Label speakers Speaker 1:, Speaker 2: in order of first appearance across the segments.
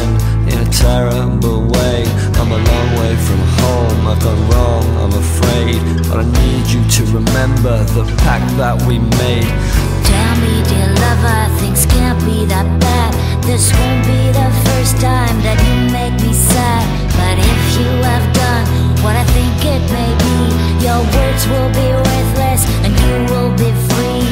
Speaker 1: again in a terrible way. I'm a long way from home, I've gone wrong, I'm afraid, but I need you to remember the pact that we made.
Speaker 2: Tell me, dear lover, things can't be that bad. This won't be the first time that you make me sad. But if you have done what I think it may be, your words will be worthless and you will be free.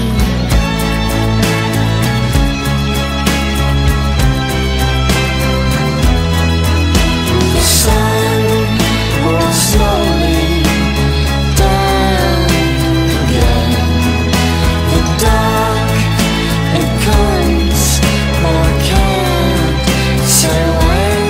Speaker 2: The sun will slowly down again. The dark, it comes, but I can't say when.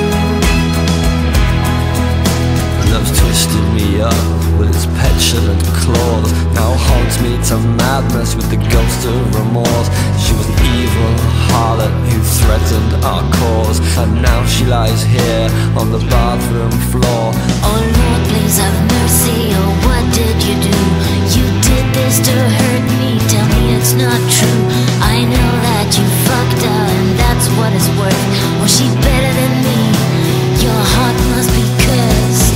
Speaker 1: Love's twisted me up with its petulant claws, now haunts me to madness with the ghost of remorse. She was an evil harlot who threatened our cause, and now she lies here on the bathroom floor.
Speaker 2: Oh Lord, please have mercy, oh what did you do? You did this to hurt me, tell me it's not true. I know that you fucked her and that's what it's worth. Was she better than me? Your heart must be cursed.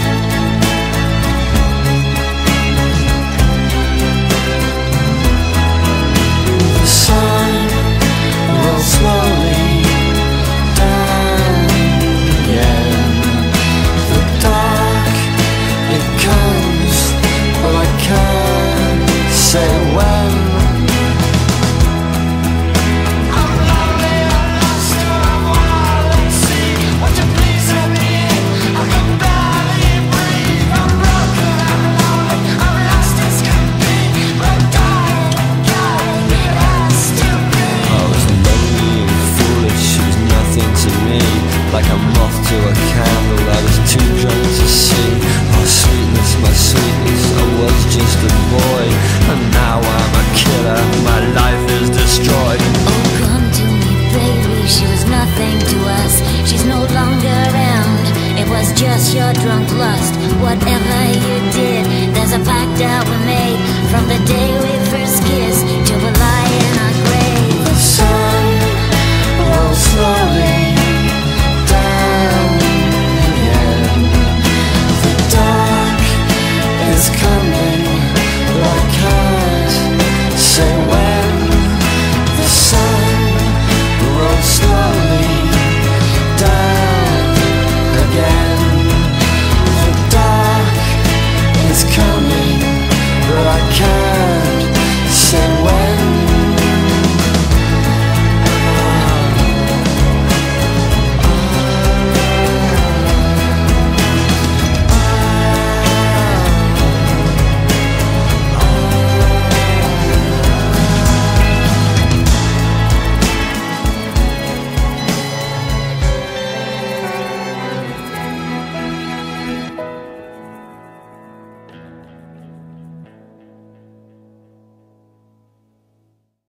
Speaker 1: The sun will slowly down again. The dark, it comes, but I can't say when. I'm lonely, I'm lost, I'm wild at sea. Won't you please let me in? I can barely breathe. I'm broken, I'm lonely, I'm lost as can be. But darling, it has to be. I was lonely and foolish, she was nothing to me. Like a moth to a candle, I was too drunk to see. Oh sweetness, my sweetness, I was just a boy, and now I'm a killer, my life is destroyed.
Speaker 2: Oh come to me baby, she was nothing to us. She's no longer around, it was just your drunk lust. Whatever you did, there's a pact that we made from the day we first kissed till the